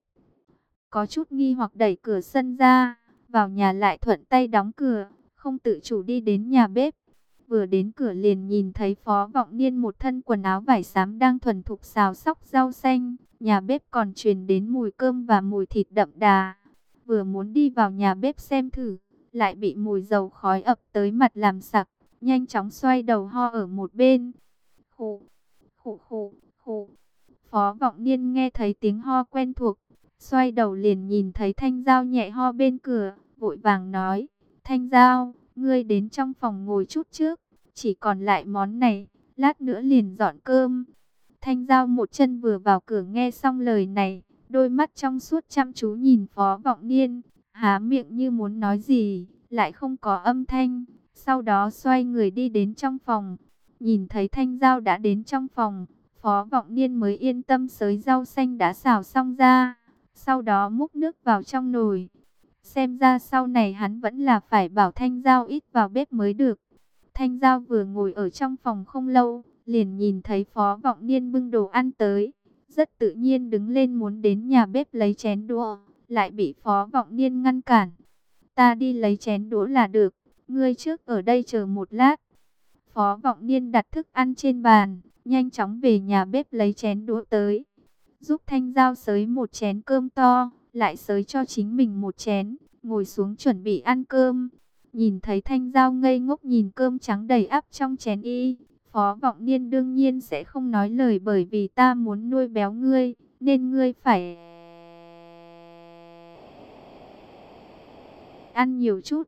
Speaker 1: Có chút nghi hoặc đẩy cửa sân ra, vào nhà lại thuận tay đóng cửa, không tự chủ đi đến nhà bếp. Vừa đến cửa liền nhìn thấy Phó Vọng Niên một thân quần áo vải xám đang thuần thục xào sóc rau xanh. Nhà bếp còn truyền đến mùi cơm và mùi thịt đậm đà. Vừa muốn đi vào nhà bếp xem thử, lại bị mùi dầu khói ập tới mặt làm sặc. Nhanh chóng xoay đầu ho ở một bên. Khụ, khụ khụ, khụ. Phó Vọng Niên nghe thấy tiếng ho quen thuộc, xoay đầu liền nhìn thấy Thanh Giao nhẹ ho bên cửa, vội vàng nói: Thanh Giao, ngươi đến trong phòng ngồi chút trước, chỉ còn lại món này, lát nữa liền dọn cơm. Thanh Giao một chân vừa vào cửa nghe xong lời này, đôi mắt trong suốt chăm chú nhìn Phó Vọng Niên, há miệng như muốn nói gì, lại không có âm thanh. Sau đó xoay người đi đến trong phòng, nhìn thấy Thanh Giao đã đến trong phòng, Phó Vọng Niên mới yên tâm xới rau xanh đã xào xong ra. sau đó múc nước vào trong nồi. Xem ra sau này hắn vẫn là phải bảo Thanh Giao ít vào bếp mới được. Thanh Giao vừa ngồi ở trong phòng không lâu, liền nhìn thấy Phó Vọng Niên bưng đồ ăn tới. Rất tự nhiên đứng lên muốn đến nhà bếp lấy chén đũa, lại bị Phó Vọng Niên ngăn cản. Ta đi lấy chén đũa là được, ngươi trước ở đây chờ một lát. Phó Vọng Niên đặt thức ăn trên bàn, nhanh chóng về nhà bếp lấy chén đũa tới. Giúp Thanh Giao xới một chén cơm to, lại xới cho chính mình một chén, ngồi xuống chuẩn bị ăn cơm. Nhìn thấy Thanh Giao ngây ngốc nhìn cơm trắng đầy ắp trong chén y, Phó Vọng Niên đương nhiên sẽ không nói lời, bởi vì ta muốn nuôi béo ngươi, nên ngươi phải ăn nhiều chút.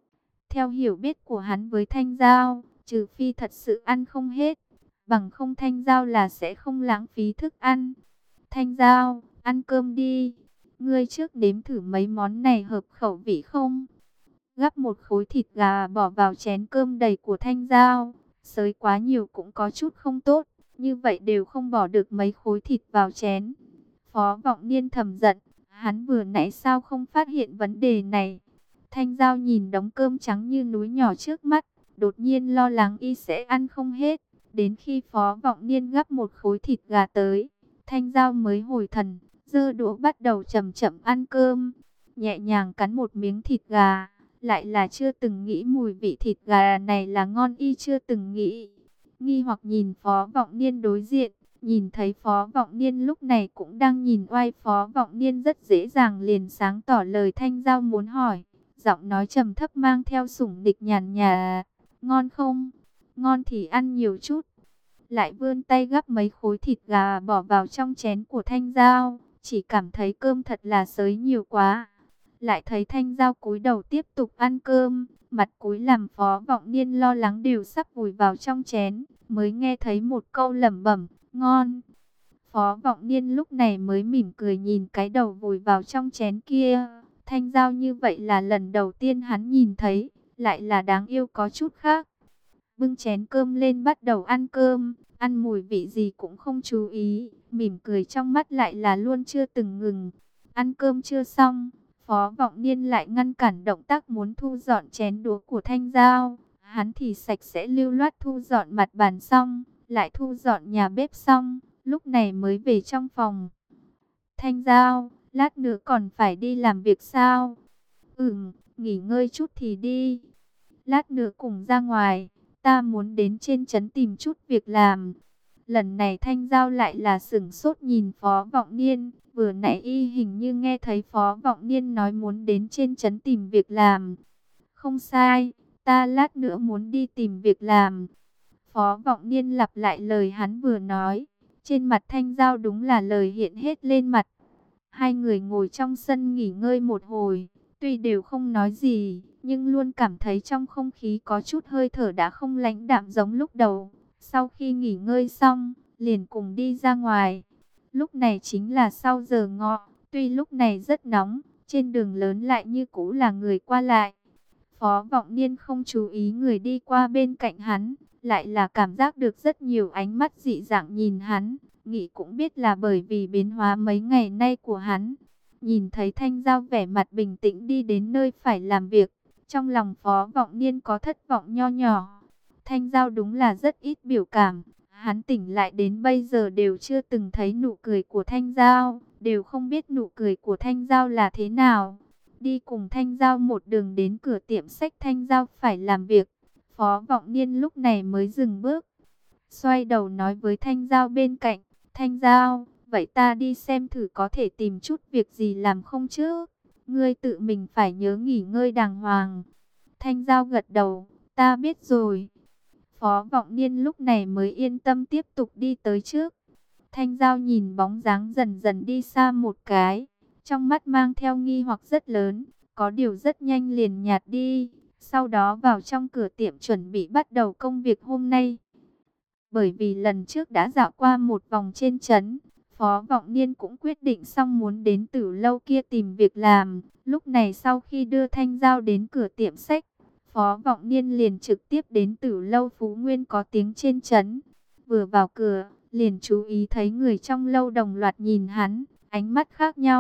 Speaker 1: Theo hiểu biết của hắn với Thanh Giao, trừ phi thật sự ăn không hết, bằng không Thanh Giao là sẽ không lãng phí thức ăn. Thanh Giao, ăn cơm đi. Ngươi trước nếm thử mấy món này hợp khẩu vị không? Gắp một khối thịt gà bỏ vào chén cơm đầy của Thanh Giao. Xới quá nhiều cũng có chút không tốt, như vậy đều không bỏ được mấy khối thịt vào chén. Phó Vọng Niên thầm giận, hắn vừa nãy sao không phát hiện vấn đề này. Thanh Giao nhìn đống cơm trắng như núi nhỏ trước mắt, đột nhiên lo lắng y sẽ ăn không hết. Đến khi Phó Vọng Niên gắp một khối thịt gà tới, Thanh Giao mới hồi thần, giơ đũa bắt đầu chậm chậm ăn cơm, nhẹ nhàng cắn một miếng thịt gà, lại là chưa từng nghĩ mùi vị thịt gà này là ngon y chưa từng nghĩ. Nghi hoặc nhìn Phó Vọng Niên đối diện, nhìn thấy Phó Vọng Niên lúc này cũng đang nhìn oai Phó Vọng Niên rất dễ dàng liền sáng tỏ lời Thanh Giao muốn hỏi, giọng nói trầm thấp mang theo sủng nịch nhàn nhạt, ngon không? Ngon thì ăn nhiều chút. Lại vươn tay gắp mấy khối thịt gà bỏ vào trong chén của Thanh Giao, chỉ cảm thấy cơm thật là xới nhiều quá. Lại thấy Thanh Giao cúi đầu tiếp tục ăn cơm, mặt cúi làm Phó Vọng Niên lo lắng đều sắp vùi vào trong chén, mới nghe thấy một câu lẩm bẩm, ngon. Phó Vọng Niên lúc này mới mỉm cười nhìn cái đầu vùi vào trong chén kia. Thanh Giao như vậy là lần đầu tiên hắn nhìn thấy, lại là đáng yêu có chút khác. Bưng chén cơm lên bắt đầu ăn cơm, ăn mùi vị gì cũng không chú ý, mỉm cười trong mắt lại là luôn chưa từng ngừng. Ăn cơm chưa xong, Phó Vọng Niên lại ngăn cản động tác muốn thu dọn chén đũa của Thanh Giao. Hắn thì sạch sẽ lưu loát thu dọn mặt bàn xong, lại thu dọn nhà bếp xong, lúc này mới về trong phòng. Thanh Giao, lát nữa còn phải đi làm việc sao? Ừm, nghỉ ngơi chút thì đi. Lát nữa cùng ra ngoài, ta muốn đến trên trấn tìm chút việc làm. Lần này Thanh Giao lại là sửng sốt nhìn Phó Vọng Niên. Vừa nãy y hình như nghe thấy Phó Vọng Niên nói muốn đến trên trấn tìm việc làm. Không sai, ta lát nữa muốn đi tìm việc làm. Phó Vọng Niên lặp lại lời hắn vừa nói. Trên mặt Thanh Giao đúng là lời hiện hết lên mặt. Hai người ngồi trong sân nghỉ ngơi một hồi. Tuy đều không nói gì, nhưng luôn cảm thấy trong không khí có chút hơi thở đã không lãnh đạm giống lúc đầu. Sau khi nghỉ ngơi xong, liền cùng đi ra ngoài. Lúc này chính là sau giờ ngọ, tuy lúc này rất nóng, trên đường lớn lại như cũ là người qua lại. Phó Vọng Niên không chú ý người đi qua bên cạnh hắn, lại là cảm giác được rất nhiều ánh mắt dị dạng nhìn hắn, nghĩ cũng biết là bởi vì biến hóa mấy ngày nay của hắn. Nhìn thấy Thanh Giao vẻ mặt bình tĩnh đi đến nơi phải làm việc, trong lòng Phó Vọng Niên có thất vọng nho nhỏ. Thanh Giao đúng là rất ít biểu cảm, hắn tỉnh lại đến bây giờ đều chưa từng thấy nụ cười của Thanh Giao, đều không biết nụ cười của Thanh Giao là thế nào. Đi cùng Thanh Giao một đường đến cửa tiệm sách Thanh Giao phải làm việc, Phó Vọng Niên lúc này mới dừng bước. Xoay đầu nói với Thanh Giao bên cạnh, Thanh Giao, vậy ta đi xem thử có thể tìm chút việc gì làm không chứ? Ngươi tự mình phải nhớ nghỉ ngơi đàng hoàng. Thanh Giao gật đầu, ta biết rồi. Phó Vọng Niên lúc này mới yên tâm tiếp tục đi tới trước. Thanh Giao nhìn bóng dáng dần dần đi xa một cái, trong mắt mang theo nghi hoặc rất lớn, có điều rất nhanh liền nhạt đi. Sau đó vào trong cửa tiệm chuẩn bị bắt đầu công việc hôm nay. Bởi vì lần trước đã dạo qua một vòng trên trấn, Phó Vọng Niên cũng quyết định xong muốn đến Tử Lâu kia tìm việc làm. Lúc này sau khi đưa Thanh Giao đến cửa tiệm sách, Phó Vọng Niên liền trực tiếp đến Tử Lâu Phú Nguyên có tiếng trên trấn. Vừa vào cửa, liền chú ý thấy người trong lâu đồng loạt nhìn hắn, ánh mắt khác nhau,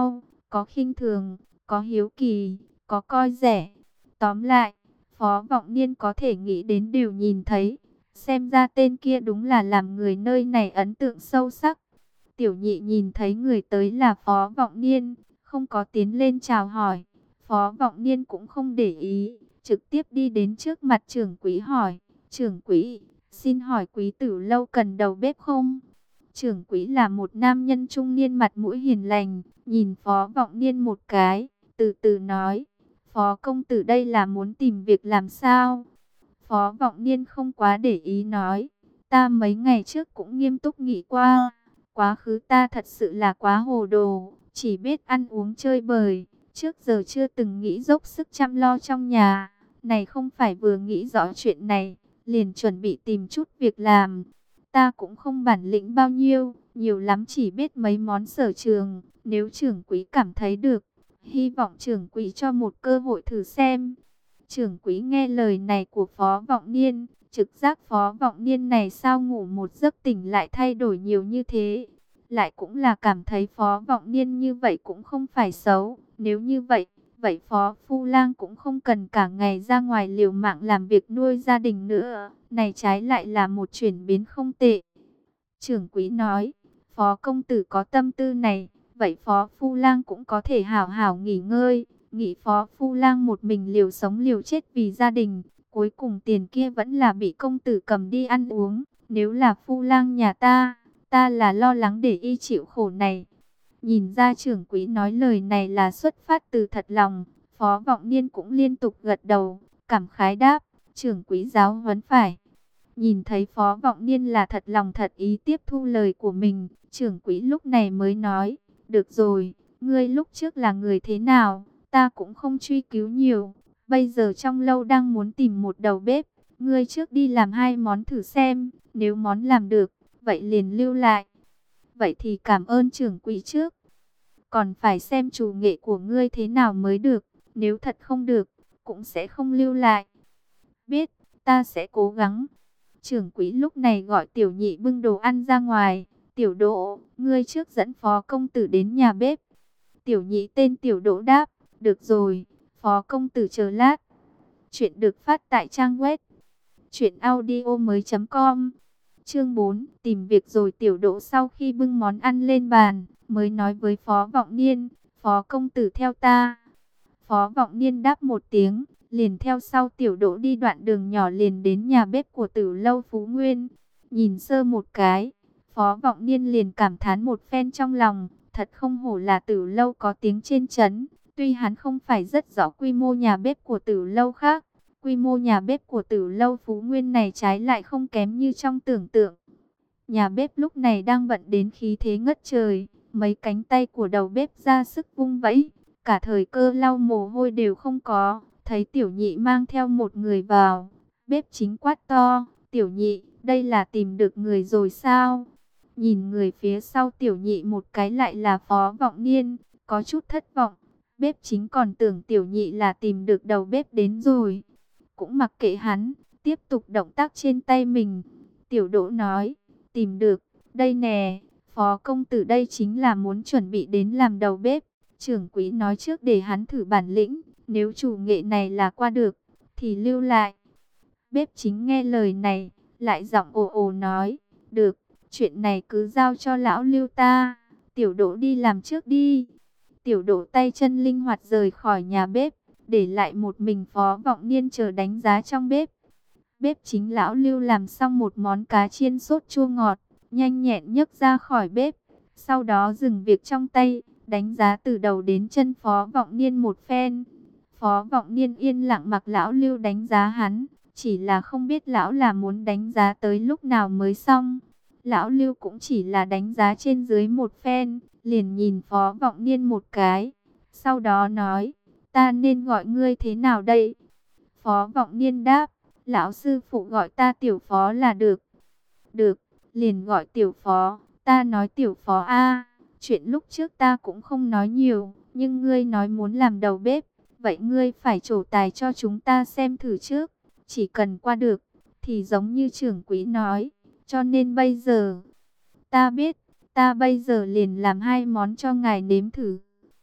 Speaker 1: có khinh thường, có hiếu kỳ, có coi rẻ. Tóm lại, Phó Vọng Niên có thể nghĩ đến đều nhìn thấy. Xem ra tên kia đúng là làm người nơi này ấn tượng sâu sắc. Tiểu nhị nhìn thấy người tới là Phó Vọng Niên, không có tiến lên chào hỏi. Phó Vọng Niên cũng không để ý, trực tiếp đi đến trước mặt trưởng quỹ hỏi. Trưởng quỹ, xin hỏi quý tử lâu cần đầu bếp không? Trưởng quỹ là một nam nhân trung niên mặt mũi hiền lành, nhìn Phó Vọng Niên một cái, từ từ nói. Phó công tử đây là muốn tìm việc làm sao? Phó Vọng Niên không quá để ý nói. Ta mấy ngày trước cũng nghiêm túc nghĩ qua. Quá khứ ta thật sự là quá hồ đồ, chỉ biết ăn uống chơi bời. Trước giờ chưa từng nghĩ dốc sức chăm lo trong nhà. Này không phải vừa nghĩ rõ chuyện này, liền chuẩn bị tìm chút việc làm. Ta cũng không bản lĩnh bao nhiêu, nhiều lắm chỉ biết mấy món sở trường. Nếu trưởng quỹ cảm thấy được, hy vọng trưởng quỹ cho một cơ hội thử xem. Trưởng quỹ nghe lời này của Phó Vọng Niên, trực giác Phó Vọng Niên này sao ngủ một giấc tỉnh lại thay đổi nhiều như thế. Lại cũng là cảm thấy Phó Vọng Niên như vậy cũng không phải xấu. Nếu như vậy, vậy Phó Phu Lang cũng không cần cả ngày ra ngoài liều mạng làm việc nuôi gia đình nữa. Này trái lại là một chuyển biến không tệ. Trưởng quỹ nói, Phó công tử có tâm tư này, vậy Phó Phu Lang cũng có thể hảo hảo nghỉ ngơi. Nghĩ Phó Phu Lang một mình liều sống liều chết vì gia đình, cuối cùng tiền kia vẫn là bị công tử cầm đi ăn uống. Nếu là Phu Lang nhà ta, ta là lo lắng để y chịu khổ này. Nhìn ra trưởng quỹ nói lời này là xuất phát từ thật lòng, Phó Vọng Niên cũng liên tục gật đầu, cảm khái đáp, trưởng quỹ giáo huấn phải. Nhìn thấy Phó Vọng Niên là thật lòng thật ý tiếp thu lời của mình, trưởng quỹ lúc này mới nói, được rồi, ngươi lúc trước là người thế nào, ta cũng không truy cứu nhiều, bây giờ trong lâu đang muốn tìm một đầu bếp, ngươi trước đi làm hai món thử xem, nếu món làm được, vậy liền lưu lại. Vậy thì cảm ơn trưởng quỹ trước, còn phải xem chủ nghệ của ngươi thế nào mới được, nếu thật không được, cũng sẽ không lưu lại. Biết, ta sẽ cố gắng. Trưởng quỹ lúc này gọi tiểu nhị bưng đồ ăn ra ngoài. Tiểu Đỗ, ngươi trước dẫn Phó công tử đến nhà bếp. Tiểu nhị tên Tiểu Đỗ đáp, được rồi, Phó công tử chờ lát. Chuyện được phát tại trang web truyện audio mới chấm com. Chương bốn, tìm việc rồi. Tiểu Đỗ sau khi bưng món ăn lên bàn, mới nói với Phó Vọng Niên, Phó công tử theo ta. Phó Vọng Niên đáp một tiếng, liền theo sau Tiểu Đỗ đi đoạn đường nhỏ liền đến nhà bếp của Tử lâu Phú Nguyên. Nhìn sơ một cái, Phó Vọng Niên liền cảm thán một phen trong lòng, thật không hổ là Tử lâu có tiếng trên trấn. Tuy hắn không phải rất rõ quy mô nhà bếp của Tử lâu khác, quy mô nhà bếp của Tử lâu Phú Nguyên này trái lại không kém như trong tưởng tượng. Nhà bếp lúc này đang bận đến khí thế ngất trời, mấy cánh tay của đầu bếp ra sức vung vẫy, cả thời cơ lau mồ hôi đều không có. Thấy tiểu nhị mang theo một người vào, bếp chính quát to, tiểu nhị, đây là tìm được người rồi sao? Nhìn người phía sau tiểu nhị một cái lại là Phó Vọng Niên, có chút thất vọng. Bếp chính còn tưởng tiểu nhị là tìm được đầu bếp đến rồi. Cũng mặc kệ hắn, tiếp tục động tác trên tay mình. Tiểu Đỗ nói, tìm được, đây nè, Phó công tử đây chính là muốn chuẩn bị đến làm đầu bếp. Trưởng quỹ nói trước để hắn thử bản lĩnh, nếu chủ nghệ này là qua được, thì lưu lại. Bếp chính nghe lời này, lại giọng ồ ồ nói, được, chuyện này cứ giao cho lão Lưu ta, Tiểu Đỗ đi làm trước đi. Tiểu Đỗ tay chân linh hoạt rời khỏi nhà bếp, để lại một mình Phó Vọng Niên chờ đánh giá trong bếp. Bếp chính lão Lưu làm xong một món cá chiên sốt chua ngọt, nhanh nhẹn nhấc ra khỏi bếp, sau đó dừng việc trong tay, đánh giá từ đầu đến chân Phó Vọng Niên một phen. Phó Vọng Niên yên lặng mặc lão Lưu đánh giá hắn, chỉ là không biết lão là muốn đánh giá tới lúc nào mới xong. Lão Lưu cũng chỉ là đánh giá trên dưới một phen, liền nhìn Phó Vọng Niên một cái, sau đó nói, ta nên gọi ngươi thế nào đây? Phó Vọng Niên đáp, lão sư phụ gọi ta Tiểu Phó là được. Được, liền gọi Tiểu Phó, ta nói Tiểu Phó a. Chuyện lúc trước ta cũng không nói nhiều, nhưng ngươi nói muốn làm đầu bếp, vậy ngươi phải trổ tài cho chúng ta xem thử trước. Chỉ cần qua được, thì giống như trưởng quỹ nói, cho nên bây giờ, ta biết, ta bây giờ liền làm hai món cho ngài nếm thử.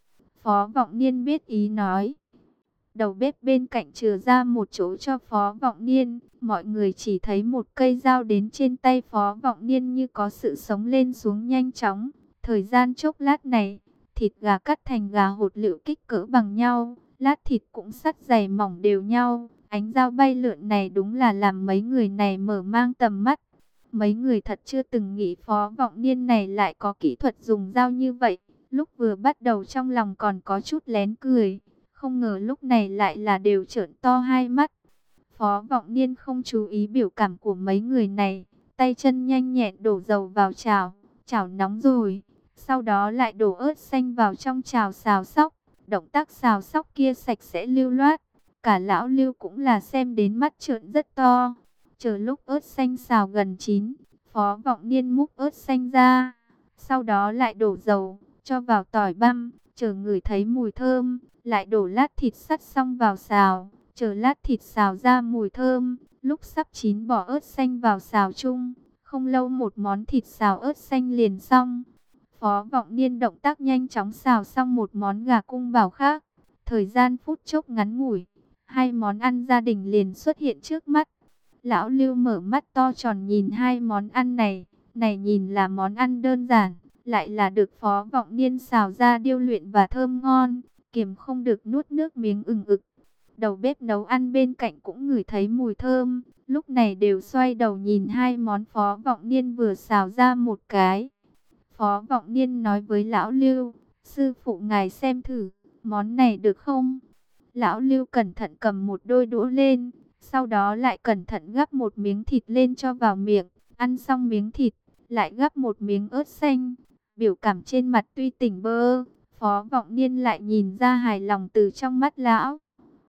Speaker 1: Phó Vọng Niên biết ý nói. Đầu bếp bên cạnh chừa ra một chỗ cho Phó Vọng Niên. Mọi người chỉ thấy một cây dao đến trên tay Phó Vọng Niên như có sự sống lên xuống nhanh chóng. Thời gian chốc lát này, thịt gà cắt thành gà hột lựu kích cỡ bằng nhau, lát thịt cũng sắt dày mỏng đều nhau. Ánh dao bay lượn này đúng là làm mấy người này mở mang tầm mắt. Mấy người thật chưa từng nghĩ Phó Vọng Niên này lại có kỹ thuật dùng dao như vậy. Lúc vừa bắt đầu trong lòng còn có chút lén cười, không ngờ lúc này lại là đều trợn to hai mắt. Phó Vọng Niên không chú ý biểu cảm của mấy người này, tay chân nhanh nhẹn đổ dầu vào chảo, chảo nóng rồi, sau đó lại đổ ớt xanh vào trong chảo xào xóc. Động tác xào xóc kia sạch sẽ lưu loát, cả lão Lưu cũng là xem đến mắt trợn rất to. Chờ lúc ớt xanh xào gần chín, Phó Vọng Niên múc ớt xanh ra, sau đó lại đổ dầu, cho vào tỏi băm, chờ ngửi thấy mùi thơm, lại đổ lát thịt sắt xong vào xào, chờ lát thịt xào ra mùi thơm, lúc sắp chín bỏ ớt xanh vào xào chung. Không lâu một món thịt xào ớt xanh liền xong. Phó Vọng Niên động tác nhanh chóng xào xong một món gà cung bảo khác. Thời gian phút chốc ngắn ngủi, hai món ăn gia đình liền xuất hiện trước mắt. Lão Lưu mở mắt to tròn nhìn hai món ăn này, này nhìn là món ăn đơn giản, lại là được Phó Vọng Niên xào ra điêu luyện và thơm ngon, kiềm không được nuốt nước miếng ừng ực. Đầu bếp nấu ăn bên cạnh cũng ngửi thấy mùi thơm, lúc này đều xoay đầu nhìn hai món Phó Vọng Niên vừa xào ra một cái. Phó Vọng Niên nói với Lão Lưu, sư phụ ngài xem thử, món này được không? Lão Lưu cẩn thận cầm một đôi đũa lên, sau đó lại cẩn thận gắp một miếng thịt lên cho vào miệng, ăn xong miếng thịt, lại gắp một miếng ớt xanh. Biểu cảm trên mặt tuy tỉnh bơ, Phó Vọng Niên lại nhìn ra hài lòng từ trong mắt lão.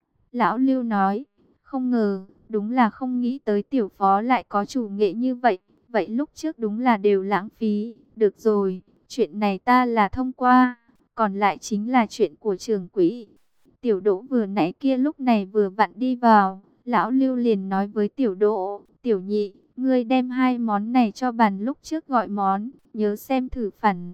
Speaker 1: Lão Lưu nói, không ngờ, đúng là không nghĩ tới tiểu Phó lại có chủ nghệ như vậy, vậy lúc trước đúng là đều lãng phí. Được rồi, chuyện này ta là thông qua, còn lại chính là chuyện của trưởng quỹ. Tiểu Đỗ vừa nãy kia lúc này vừa vặn đi vào, Lão Lưu liền nói với Tiểu Đỗ, Tiểu Nhị, ngươi đem hai món này cho bàn lúc trước gọi món, nhớ xem thử phản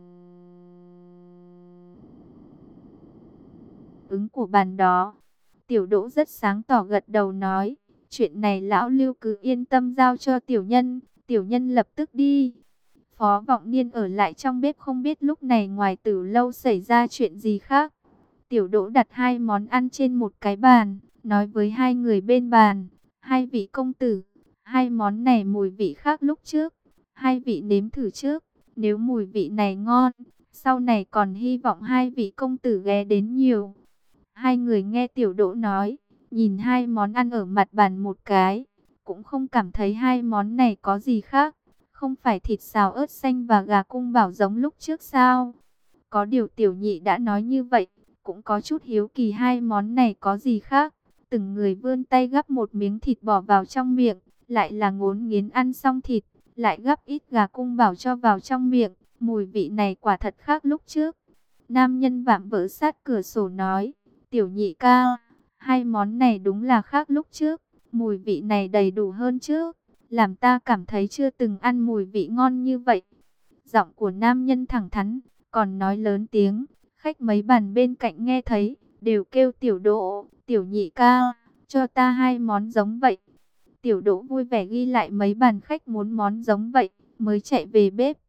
Speaker 1: ứng của bàn đó. Tiểu Đỗ rất sáng tỏ gật đầu nói, chuyện này Lão Lưu cứ yên tâm giao cho tiểu nhân, tiểu nhân lập tức đi. Phó Vọng Niên ở lại trong bếp không biết lúc này ngoài Tử lâu xảy ra chuyện gì khác. Tiểu Đỗ đặt hai món ăn trên một cái bàn, nói với hai người bên bàn, hai vị công tử, hai món này mùi vị khác lúc trước, hai vị nếm thử trước, nếu mùi vị này ngon, sau này còn hy vọng hai vị công tử ghé đến nhiều. Hai người nghe Tiểu Đỗ nói, nhìn hai món ăn ở mặt bàn một cái, cũng không cảm thấy hai món này có gì khác. Không phải thịt xào ớt xanh và gà cung bảo giống lúc trước sao? Có điều Tiểu Nhị đã nói như vậy, cũng có chút hiếu kỳ hai món này có gì khác. Từng người vươn tay gắp một miếng thịt bỏ vào trong miệng, lại là ngốn nghiến ăn xong thịt, lại gắp ít gà cung bảo cho vào trong miệng. Mùi vị này quả thật khác lúc trước. Nam nhân vạm vỡ sát cửa sổ nói, Tiểu Nhị ca, hai món này đúng là khác lúc trước, mùi vị này đầy đủ hơn trước, làm ta cảm thấy chưa từng ăn mùi vị ngon như vậy. Giọng của nam nhân thẳng thắn, còn nói lớn tiếng, khách mấy bàn bên cạnh nghe thấy, đều kêu Tiểu Đỗ, Tiểu Nhị ca, cho ta hai món giống vậy. Tiểu Đỗ vui vẻ ghi lại mấy bàn khách muốn món giống vậy, mới chạy về bếp,